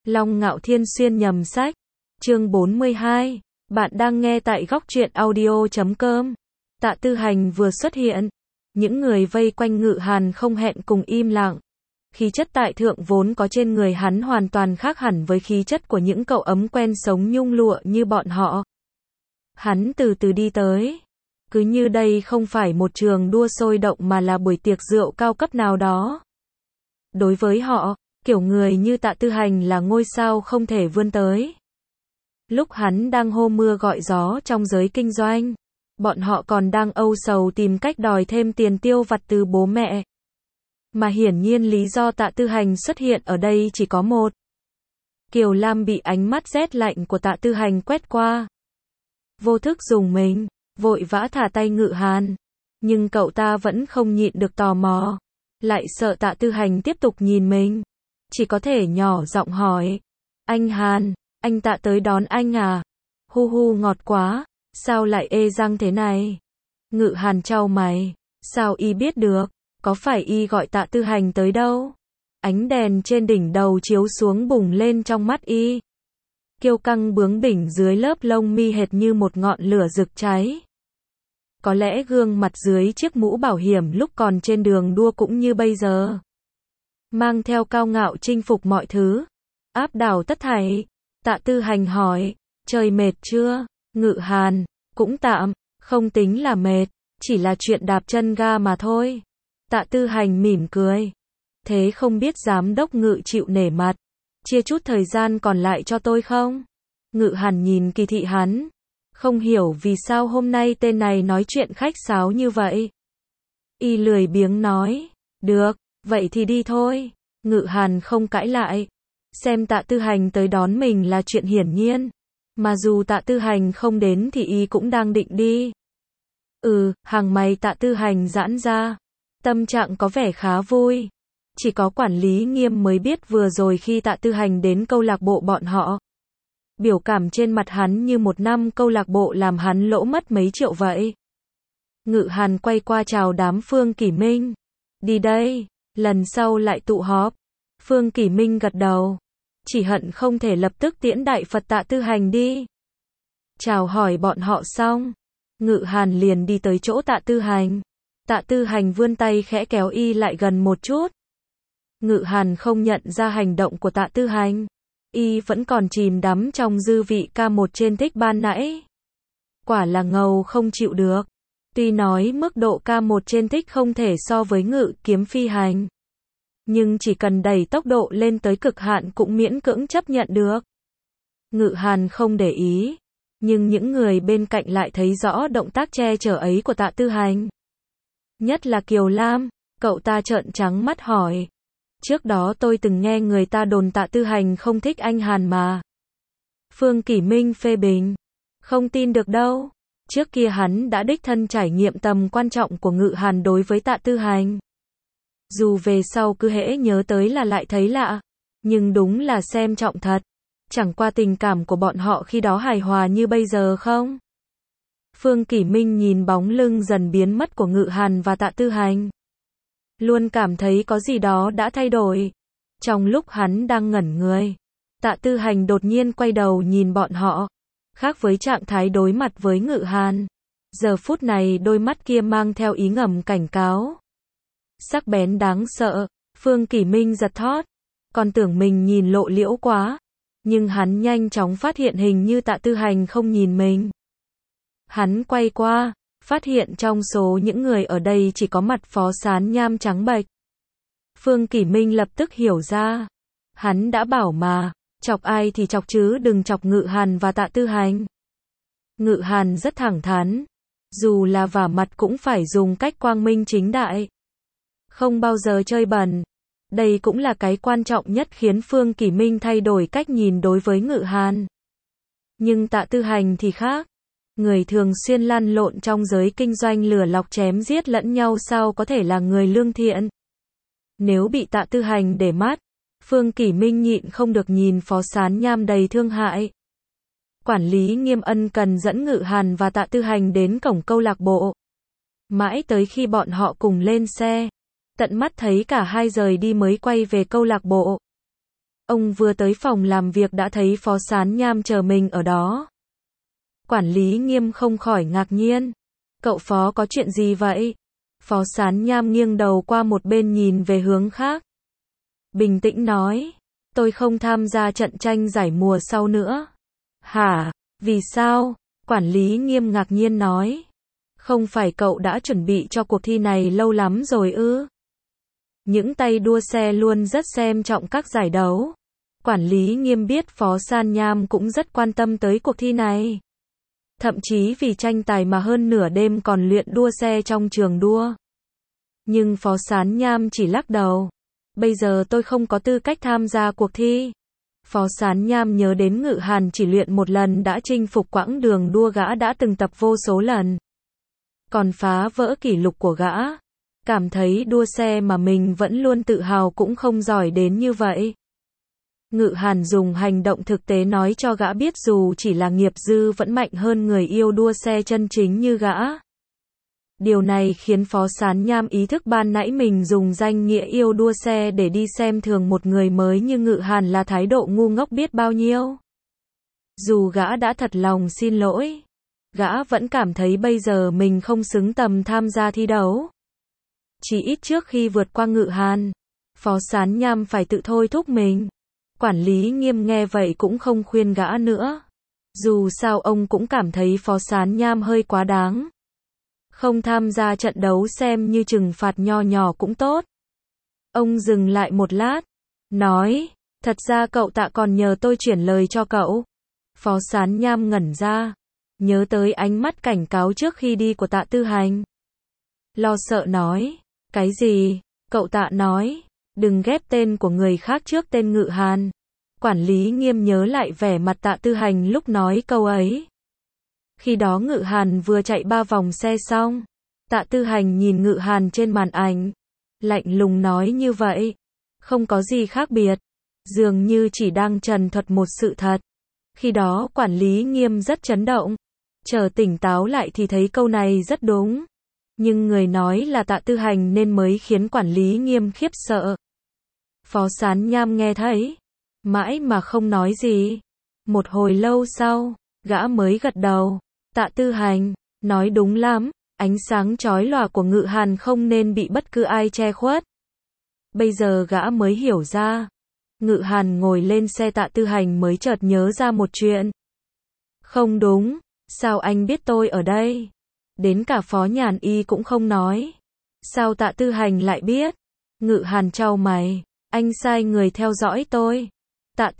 Long Ngạo Thiên xuyên nhầm sách. Chương 42. Bạn đang nghe tại góc truyện audio.com. Tạ Tư Hành vừa xuất hiện, những người vây quanh Ngự Hàn không hẹn cùng im lặng. Khí chất tại thượng vốn có trên người hắn hoàn toàn khác hẳn với khí chất của những cậu ấm quen sống nhung lụa như bọn họ. Hắn từ từ đi tới, cứ như đây không phải một trường đua sôi động mà là buổi tiệc rượu cao cấp nào đó. Đối với họ, kiểu người như Tạ Tư Hành là ngôi sao không thể vươn tới. Lúc hắn đang hô mưa gọi gió trong giới kinh doanh, bọn họ còn đang âu sầu tìm cách đòi thêm tiền tiêu vặt từ bố mẹ. Mà hiển nhiên lý do Tạ Tư Hành xuất hiện ở đây chỉ có một. Kiều Lam bị ánh mắt rét lạnh của Tạ Tư Hành quét qua. Vô thức dùng mình, vội vã thả tay Ngự Hàn. Nhưng cậu ta vẫn không nhịn được tò mò. Lại sợ Tạ Tư Hành tiếp tục nhìn mình. Chỉ có thể nhỏ giọng hỏi. Anh Hàn, anh Tạ tới đón anh à? Hu hu ngọt quá, sao lại ê răng thế này? Ngự Hàn chau mày. Sao y biết được? Có phải y gọi Tạ Tư Hành tới đâu? Ánh đèn trên đỉnh đầu chiếu xuống bùng lên trong mắt y. Kiêu căng bướng bỉnh dưới lớp lông mi hệt như một ngọn lửa rực cháy. Có lẽ gương mặt dưới chiếc mũ bảo hiểm lúc còn trên đường đua cũng như bây giờ. Mang theo cao ngạo chinh phục mọi thứ. Áp đảo tất thảy. Tạ Tư Hành hỏi, trời mệt chưa? Ngự Hàn, cũng tạm, không tính là mệt, chỉ là chuyện đạp chân ga mà thôi. Tạ Tư Hành mỉm cười. Thế không biết giám đốc Ngự chịu nể mặt, chia chút thời gian còn lại cho tôi không? Ngự Hàn nhìn kỳ thị hắn. Không hiểu vì sao hôm nay tên này nói chuyện khách sáo như vậy. Y lười biếng nói, được, vậy thì đi thôi. Ngự Hàn không cãi lại. Xem Tạ Tư Hành tới đón mình là chuyện hiển nhiên. Mà dù Tạ Tư Hành không đến thì y cũng đang định đi. Hàng mày Tạ Tư Hành giãn ra. Tâm trạng có vẻ khá vui. Chỉ có quản lý Nghiêm mới biết vừa rồi khi Tạ Tư Hành đến câu lạc bộ bọn họ. Biểu cảm trên mặt hắn như một năm câu lạc bộ làm hắn lỗ mất mấy triệu vậy. Ngự Hàn quay qua chào đám Phương Kỷ Minh. Đi đây, lần sau lại tụ họp. Phương Kỷ Minh gật đầu. Chỉ hận không thể lập tức tiễn đại Phật Tạ Tư Hành đi. Chào hỏi bọn họ xong, Ngự Hàn liền đi tới chỗ Tạ Tư Hành. Tạ Tư Hành vươn tay khẽ kéo y lại gần một chút. Ngự Hàn không nhận ra hành động của Tạ Tư Hành. Y vẫn còn chìm đắm trong dư vị ca một trên thích ban nãy. Quả là ngầu không chịu được. Tuy nói mức độ ca một trên thích không thể so với Ngự Kiếm phi hành. Nhưng chỉ cần đẩy tốc độ lên tới cực hạn cũng miễn cưỡng chấp nhận được. Ngự Hàn không để ý. Nhưng những người bên cạnh lại thấy rõ động tác che chở ấy của Tạ Tư Hành. Nhất là Kiều Lam, cậu ta trợn trắng mắt hỏi. Trước đó tôi từng nghe người ta đồn Tạ Tư Hành không thích anh Hàn mà. Phương Kỷ Minh phê bình. Không tin được đâu. Trước kia hắn đã đích thân trải nghiệm tầm quan trọng của Ngự Hàn đối với Tạ Tư Hành. Dù về sau cứ hễ nhớ tới là lại thấy lạ. Nhưng đúng là xem trọng thật. Chẳng qua tình cảm của bọn họ khi đó hài hòa như bây giờ không? Phương Kỷ Minh nhìn bóng lưng dần biến mất của Ngự Hàn và Tạ Tư Hành. Luôn cảm thấy có gì đó đã thay đổi. Trong lúc hắn đang ngẩn người, Tạ Tư Hành đột nhiên quay đầu nhìn bọn họ. Khác với trạng thái đối mặt với Ngự Hàn. Giờ phút này đôi mắt kia mang theo ý ngầm cảnh cáo. Sắc bén đáng sợ. Phương Kỷ Minh giật thót. Còn tưởng mình nhìn lộ liễu quá. Nhưng hắn nhanh chóng phát hiện hình như Tạ Tư Hành không nhìn mình. Hắn quay qua, phát hiện trong số những người ở đây chỉ có mặt Phó Sán Nham trắng bệch. Phương Kỷ Minh lập tức hiểu ra. Hắn đã bảo mà, chọc ai thì chọc chứ đừng chọc Ngự Hàn và Tạ Tư Hành. Ngự Hàn rất thẳng thắn. Dù là vả mặt cũng phải dùng cách quang minh chính đại. Không bao giờ chơi bẩn. Đây cũng là cái quan trọng nhất khiến Phương Kỷ Minh thay đổi cách nhìn đối với Ngự Hàn. Nhưng Tạ Tư Hành thì khác. Người thường xuyên lăn lộn trong giới kinh doanh lừa lọc chém giết lẫn nhau sao có thể là người lương thiện. Nếu bị Tạ Tư Hành để mắt, Phương Kỷ Minh nhịn không được nhìn Phó Sán Nham đầy thương hại. Quản lý Nghiêm ân cần dẫn Ngự Hàn và Tạ Tư Hành đến cổng câu lạc bộ. Mãi tới khi bọn họ cùng lên xe, tận mắt thấy cả hai rời đi mới quay về câu lạc bộ. Ông vừa tới phòng làm việc đã thấy Phó Sán Nham chờ mình ở đó. Quản lý Nghiêm không khỏi ngạc nhiên. Cậu Phó có chuyện gì vậy? Phó Sán Nham nghiêng đầu qua một bên nhìn về hướng khác. Bình tĩnh nói, tôi không tham gia trận tranh giải mùa sau nữa. Hả? Vì sao? Quản lý Nghiêm ngạc nhiên nói. Không phải cậu đã chuẩn bị cho cuộc thi này lâu lắm rồi ư? Những tay đua xe luôn rất xem trọng các giải đấu. Quản lý Nghiêm biết Phó Sán Nham cũng rất quan tâm tới cuộc thi này. Thậm chí vì tranh tài mà hơn nửa đêm còn luyện đua xe trong trường đua. Nhưng Phó Sán Nham chỉ lắc đầu. Bây giờ tôi không có tư cách tham gia cuộc thi. Phó Sán Nham nhớ đến Ngự Hàn chỉ luyện một lần đã chinh phục quãng đường đua gã đã từng tập vô số lần. Còn phá vỡ kỷ lục của gã. Cảm thấy đua xe mà mình vẫn luôn tự hào cũng không giỏi đến như vậy. Ngự Hàn dùng hành động thực tế nói cho gã biết dù chỉ là nghiệp dư vẫn mạnh hơn người yêu đua xe chân chính như gã. Điều này khiến Phó Sán Nham ý thức ban nãy mình dùng danh nghĩa yêu đua xe để đi xem thường một người mới như Ngự Hàn là thái độ ngu ngốc biết bao nhiêu. Dù gã đã thật lòng xin lỗi, gã vẫn cảm thấy bây giờ mình không xứng tầm tham gia thi đấu. Chỉ ít trước khi vượt qua Ngự Hàn, Phó Sán Nham phải tự thôi thúc mình. Quản lý Nghiêm nghe vậy cũng không khuyên gã nữa. Dù sao ông cũng cảm thấy Phó Sán Nham hơi quá đáng. Không tham gia trận đấu xem như trừng phạt nho nhỏ cũng tốt. Ông dừng lại một lát, nói, thật ra cậu Tạ còn nhờ tôi chuyển lời cho cậu. Phó Sán Nham ngẩn ra, nhớ tới ánh mắt cảnh cáo trước khi đi của Tạ Tư Hành. Lo sợ nói, cái gì? Cậu Tạ nói, đừng ghép tên của người khác trước tên Ngự Hàn. Quản lý Nghiêm nhớ lại vẻ mặt Tạ Tư Hành lúc nói câu ấy. Khi đó Ngự Hàn vừa chạy 3 vòng xe xong. Tạ Tư Hành nhìn Ngự Hàn trên màn ảnh. Lạnh lùng nói như vậy. Không có gì khác biệt. Dường như chỉ đang trần thuật một sự thật. Khi đó quản lý Nghiêm rất chấn động. Chờ tỉnh táo lại thì thấy câu này rất đúng. Nhưng người nói là Tạ Tư Hành nên mới khiến quản lý Nghiêm khiếp sợ. Phó Sán Nham nghe thấy. Mãi mà không nói gì. Một hồi lâu sau, gã mới gật đầu. Tạ Tư Hành, nói đúng lắm, ánh sáng chói lòa của Ngự Hàn không nên bị bất cứ ai che khuất. Bây giờ gã mới hiểu ra. Ngự Hàn ngồi lên xe Tạ Tư Hành mới chợt nhớ ra một chuyện. Không đúng, sao anh biết tôi ở đây? Đến cả Phó Nhàn Y cũng không nói. Sao Tạ Tư Hành lại biết? Ngự Hàn chau mày, anh sai người theo dõi tôi. Tạ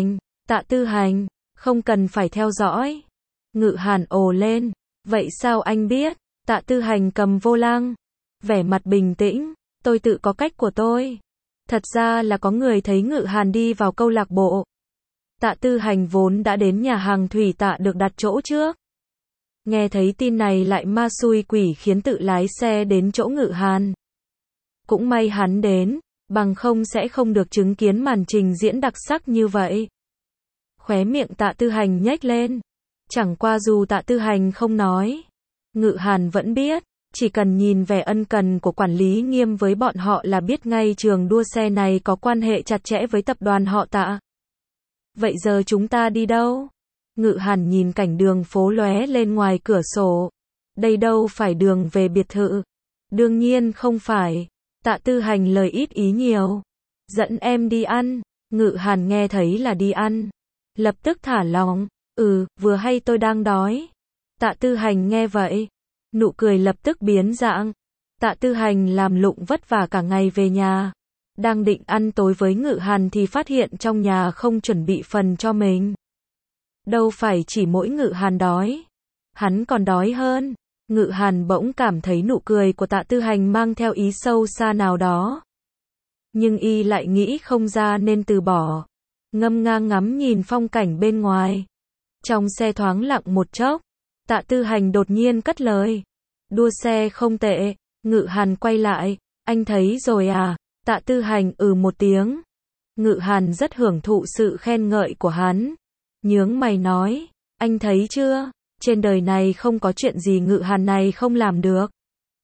Tư Hành, không cần phải theo dõi. Ngự Hàn ồ lên, vậy sao anh biết? Tạ Tư Hành cầm vô lăng, vẻ mặt bình tĩnh, tôi tự có cách của tôi. Thật ra là có người thấy Ngự Hàn đi vào câu lạc bộ. Tạ Tư Hành vốn đã đến nhà hàng Thủy Tạ được đặt chỗ trước. Nghe thấy tin này lại ma xui quỷ khiến tự lái xe đến chỗ Ngự Hàn. Cũng may hắn đến, bằng không sẽ không được chứng kiến màn trình diễn đặc sắc như vậy. Khóe miệng Tạ Tư Hành nhếch lên. Chẳng qua dù Tạ Tư Hành không nói, Ngự Hàn vẫn biết, chỉ cần nhìn vẻ ân cần của quản lý Nghiêm với bọn họ là biết ngay trường đua xe này có quan hệ chặt chẽ với tập đoàn họ Tạ. Vậy giờ chúng ta đi đâu? Ngự Hàn nhìn cảnh đường phố lóe lên ngoài cửa sổ. Đây đâu phải đường về biệt thự. Đương nhiên không phải. Tạ Tư Hành lời ít ý nhiều. Dẫn em đi ăn. Ngự Hàn nghe thấy là đi ăn. Lập tức thả lỏng. Vừa hay tôi đang đói. Tạ Tư Hành nghe vậy. Nụ cười lập tức biến dạng. Tạ Tư Hành làm lụng vất vả cả ngày về nhà. Đang định ăn tối với Ngự Hàn thì phát hiện trong nhà không chuẩn bị phần cho mình. Đâu phải chỉ mỗi Ngự Hàn đói. Hắn còn đói hơn. Ngự Hàn bỗng cảm thấy nụ cười của Tạ Tư Hành mang theo ý sâu xa nào đó. Nhưng y lại nghĩ không ra nên từ bỏ. Ngâm nga ngắm nhìn phong cảnh bên ngoài. Trong xe thoáng lặng một chốc. Tạ Tư Hành đột nhiên cất lời. Đua xe không tệ. Ngự Hàn quay lại. Anh thấy rồi à? Tạ Tư Hành một tiếng. Ngự Hàn rất hưởng thụ sự khen ngợi của hắn. Nhướng mày nói. Anh thấy chưa? Trên đời này không có chuyện gì Ngự Hàn này không làm được.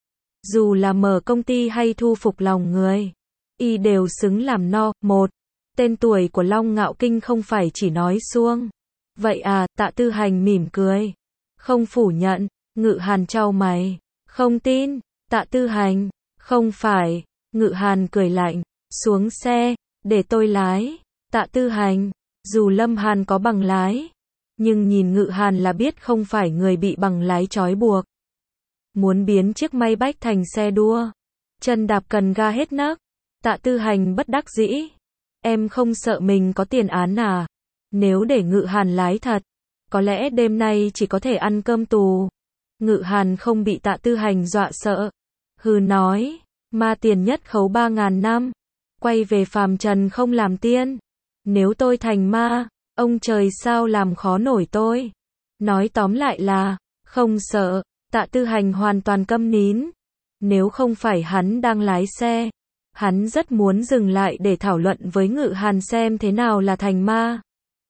Dù là mở công ty hay thu phục lòng người. Y đều xứng làm no. 1. Tên tuổi của Long Ngạo Kinh không phải chỉ nói suông. Vậy à, Tạ Tư Hành mỉm cười. Không phủ nhận, Ngự Hàn chau mày. Không tin, Tạ Tư Hành. Không phải, Ngự Hàn cười lạnh. Xuống xe, để tôi lái. Tạ Tư Hành, dù Lâm Hàn có bằng lái, nhưng nhìn Ngự Hàn là biết không phải người bị bằng lái trói buộc. Muốn biến chiếc may bách thành xe đua. Chân đạp cần ga hết nấc. Tạ Tư Hành bất đắc dĩ. Em không sợ mình có tiền án à? Nếu để Ngự Hàn lái thật, có lẽ đêm nay chỉ có thể ăn cơm tù. Ngự Hàn không bị Tạ Tư Hành dọa sợ. Hừ nói, ma tiền nhất khấu 3.000 năm. Quay về phàm trần không làm tiên. Nếu tôi thành ma, ông trời sao làm khó nổi tôi. Nói tóm lại là, không sợ. Tạ Tư Hành hoàn toàn câm nín. Nếu không phải hắn đang lái xe, hắn rất muốn dừng lại để thảo luận với Ngự Hàn xem thế nào là thành ma.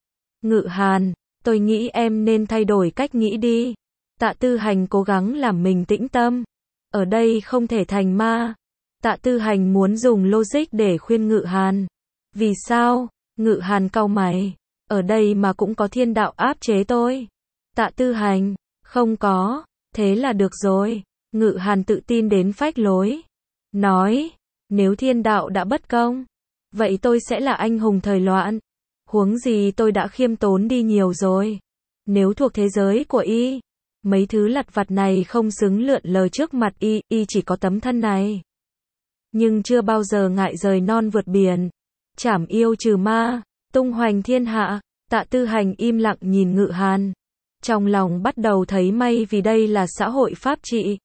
Ngự Hàn, tôi nghĩ em nên thay đổi cách nghĩ đi. Tạ Tư Hành cố gắng làm mình tĩnh tâm. Ở đây không thể thành ma. Tạ Tư Hành muốn dùng logic để khuyên Ngự Hàn. Vì sao? Ngự Hàn cau mày. Ở đây mà cũng có thiên đạo áp chế tôi. Tạ Tư Hành, không có. Thế là được rồi. Ngự Hàn tự tin đến phách lối. Nói, nếu thiên đạo đã bất công, vậy tôi sẽ là anh hùng thời loạn. Huống gì tôi đã khiêm tốn đi nhiều rồi. Nếu thuộc thế giới của y, mấy thứ lặt vặt này không xứng lượn lờ trước mặt y chỉ có tấm thân này. Nhưng chưa bao giờ ngại rời non vượt biển, trảm yêu trừ ma, tung hoành thiên hạ. Tạ Tư Hành im lặng nhìn Ngự Hàn. Trong lòng bắt đầu thấy may vì đây là xã hội pháp trị.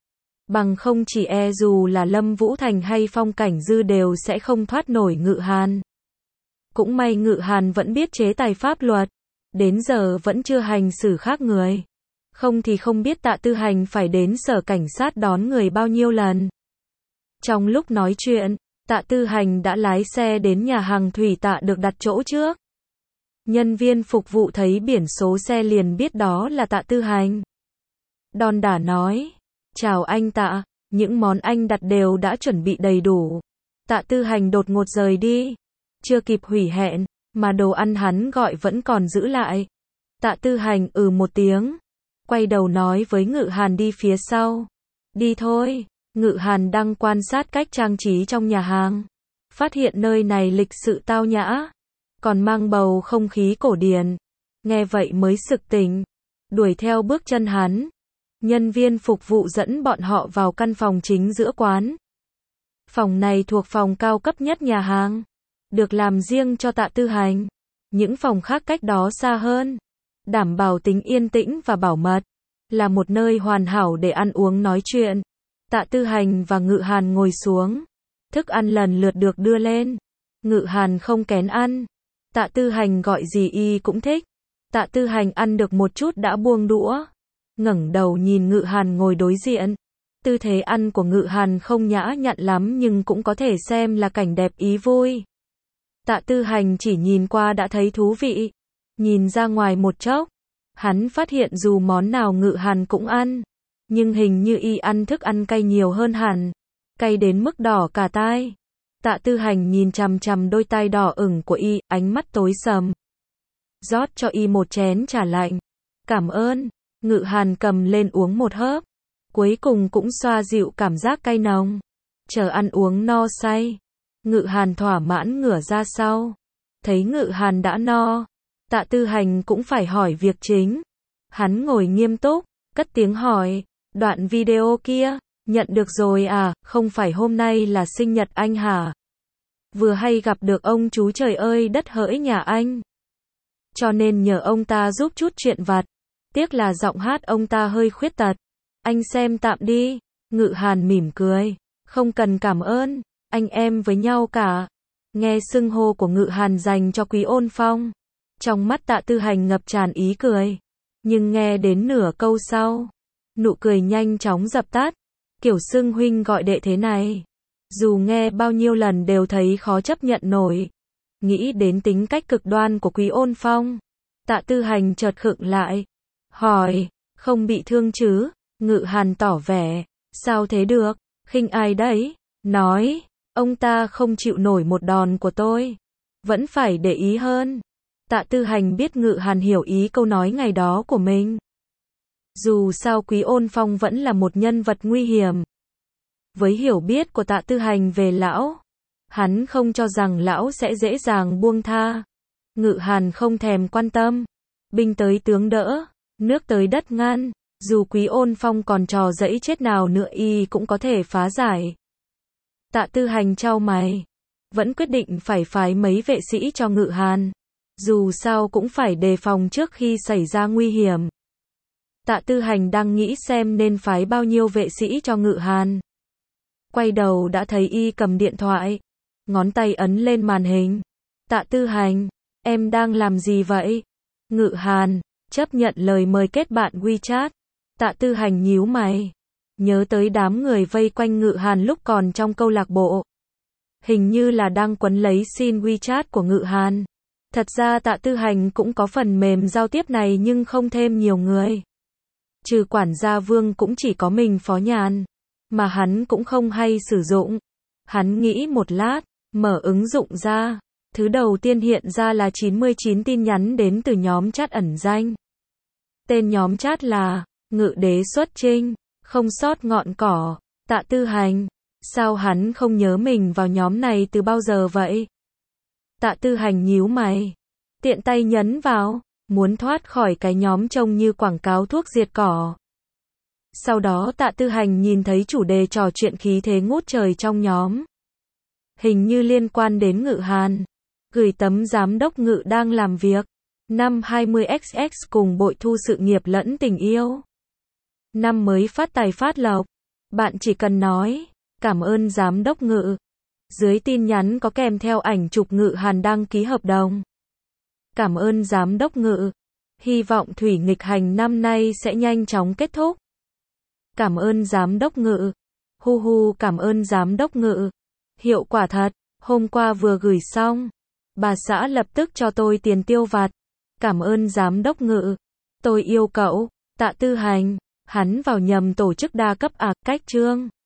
Bằng không chỉ e dù là Lâm Vũ Thành hay Phong Cảnh Dư đều sẽ không thoát nổi Ngự Hàn. Cũng may Ngự Hàn vẫn biết chế tài pháp luật, đến giờ vẫn chưa hành xử khác người. Không thì không biết Tạ Tư Hành phải đến sở cảnh sát đón người bao nhiêu lần. Trong lúc nói chuyện, Tạ Tư Hành đã lái xe đến nhà hàng thủy tạ được đặt chỗ trước. Nhân viên phục vụ thấy biển số xe liền biết đó là Tạ Tư Hành. Đon đả nói, chào anh Tạ, những món anh đặt đều đã chuẩn bị đầy đủ. Tạ Tư Hành đột ngột rời đi. Chưa kịp hủy hẹn, mà đồ ăn hắn gọi vẫn còn giữ lại. Tạ Tư Hành một tiếng. Quay đầu nói với Ngự Hàn đi phía sau. Đi thôi. Ngự Hàn đang quan sát cách trang trí trong nhà hàng. Phát hiện nơi này lịch sự tao nhã, còn mang bầu không khí cổ điển. Nghe vậy mới sực tỉnh. Đuổi theo bước chân hắn. Nhân viên phục vụ dẫn bọn họ vào căn phòng chính giữa quán. Phòng này thuộc phòng cao cấp nhất nhà hàng, được làm riêng cho Tạ Tư Hành. Những phòng khác cách đó xa hơn, đảm bảo tính yên tĩnh và bảo mật, là một nơi hoàn hảo để ăn uống nói chuyện. Tạ Tư Hành và Ngự Hàn ngồi xuống. Thức ăn lần lượt được đưa lên. Ngự Hàn không kén ăn. Tạ Tư Hành gọi gì y cũng thích. Tạ Tư Hành ăn được một chút đã buông đũa, ngẩng đầu nhìn Ngự Hàn ngồi đối diện. Tư thế ăn của Ngự Hàn không nhã nhặn lắm nhưng cũng có thể xem là cảnh đẹp ý vui. Tạ Tư Hành chỉ nhìn qua đã thấy thú vị. Nhìn ra ngoài một chốc, hắn phát hiện dù món nào Ngự Hàn cũng ăn, nhưng hình như y ăn thức ăn cay nhiều hơn hẳn. Cay đến mức đỏ cả tai. Tạ Tư Hành nhìn chằm chằm đôi tai đỏ ửng của y, ánh mắt tối sầm. Rót cho y một chén trà lạnh. Cảm ơn. Ngự Hàn cầm lên uống một hớp. Cuối cùng cũng xoa dịu cảm giác cay nồng. Chờ ăn uống no say. Ngự Hàn thỏa mãn ngửa ra sau. Thấy Ngự Hàn đã no, Tạ Tư Hành cũng phải hỏi việc chính. Hắn ngồi nghiêm túc, cất tiếng hỏi, đoạn video kia, nhận được rồi à, không phải hôm nay là sinh nhật anh hả? Vừa hay gặp được ông chú trời ơi đất hỡi nhà anh, cho nên nhờ ông ta giúp chút chuyện vặt. Tiếc là giọng hát ông ta hơi khuyết tật. Anh xem tạm đi. Ngự Hàn mỉm cười. Không cần cảm ơn, anh em với nhau cả. Nghe xưng hô của Ngự Hàn dành cho Quý Ôn Phong, trong mắt Tạ Tư Hành ngập tràn ý cười. Nhưng nghe đến nửa câu sau, nụ cười nhanh chóng dập tắt. Kiểu xưng huynh gọi đệ thế này, dù nghe bao nhiêu lần đều thấy khó chấp nhận nổi. Nghĩ đến tính cách cực đoan của Quý Ôn Phong, Tạ Tư Hành chợt khựng lại. Hỏi, không bị thương chứ? Ngự Hàn tỏ vẻ, sao thế được, khinh ai đấy? Nói, ông ta không chịu nổi một đòn của tôi. vẫn phải để ý hơn. Tạ Tư Hành biết Ngự Hàn hiểu ý câu nói ngày đó của mình. Dù sao Quý Ôn Phong vẫn là một nhân vật nguy hiểm. Với hiểu biết của Tạ Tư Hành về lão, hắn không cho rằng lão sẽ dễ dàng buông tha. Ngự Hàn không thèm quan tâm. Binh tới tướng đỡ, nước tới đất ngăn, dù Quý Ôn Phong còn trò dẫy chết nào nữa y cũng có thể phá giải. Tạ Tư Hành chau mày, vẫn quyết định phải phái mấy vệ sĩ cho Ngự Hàn. Dù sao cũng phải đề phòng trước khi xảy ra nguy hiểm. Tạ Tư Hành đang nghĩ xem nên phái bao nhiêu vệ sĩ cho Ngự Hàn. Quay đầu đã thấy y cầm điện thoại, ngón tay ấn lên màn hình. Tạ Tư Hành, em đang làm gì vậy? Ngự Hàn, chấp nhận lời mời kết bạn WeChat. Tạ Tư Hành nhíu mày, nhớ tới đám người vây quanh Ngự Hàn lúc còn trong câu lạc bộ. Hình như là đang quấn lấy xin WeChat của Ngự Hàn. Thật ra Tạ Tư Hành cũng có phần mềm giao tiếp này nhưng không thêm nhiều người. Trừ quản gia Vương cũng chỉ có mình Phó Nhàn, mà hắn cũng không hay sử dụng. Hắn nghĩ một lát, mở ứng dụng ra. Thứ đầu tiên hiện ra là 99 tin nhắn đến từ nhóm chat ẩn danh. Tên nhóm chat là Ngự Đế Xuất Trinh, không sót ngọn cỏ. Tạ Tư Hành, sao hắn không nhớ mình vào nhóm này từ bao giờ vậy? Tạ Tư Hành nhíu mày, tiện tay nhấn vào, muốn thoát khỏi cái nhóm trông như quảng cáo thuốc diệt cỏ. Sau đó Tạ Tư Hành nhìn thấy chủ đề trò chuyện khí thế ngút trời trong nhóm. Hình như liên quan đến Ngự Hàn. Gửi tấm giám đốc Ngự đang làm việc. Năm 20XX cùng bội thu sự nghiệp lẫn tình yêu. Năm mới phát tài phát lộc. Bạn chỉ cần nói, cảm ơn giám đốc Ngự. Dưới tin nhắn có kèm theo ảnh chụp Ngự Hàn đăng ký hợp đồng. Cảm ơn giám đốc Ngự. Hy vọng thủy nghịch hành năm nay sẽ nhanh chóng kết thúc. Cảm ơn giám đốc Ngự. Hu hu, cảm ơn giám đốc Ngự. Hiệu quả thật, hôm qua vừa gửi xong. Bà xã lập tức cho tôi tiền tiêu vặt. Cảm ơn giám đốc Ngự. Tôi yêu cậu. Tạ Tư Hành, hắn vào nhầm tổ chức đa cấp cách chương.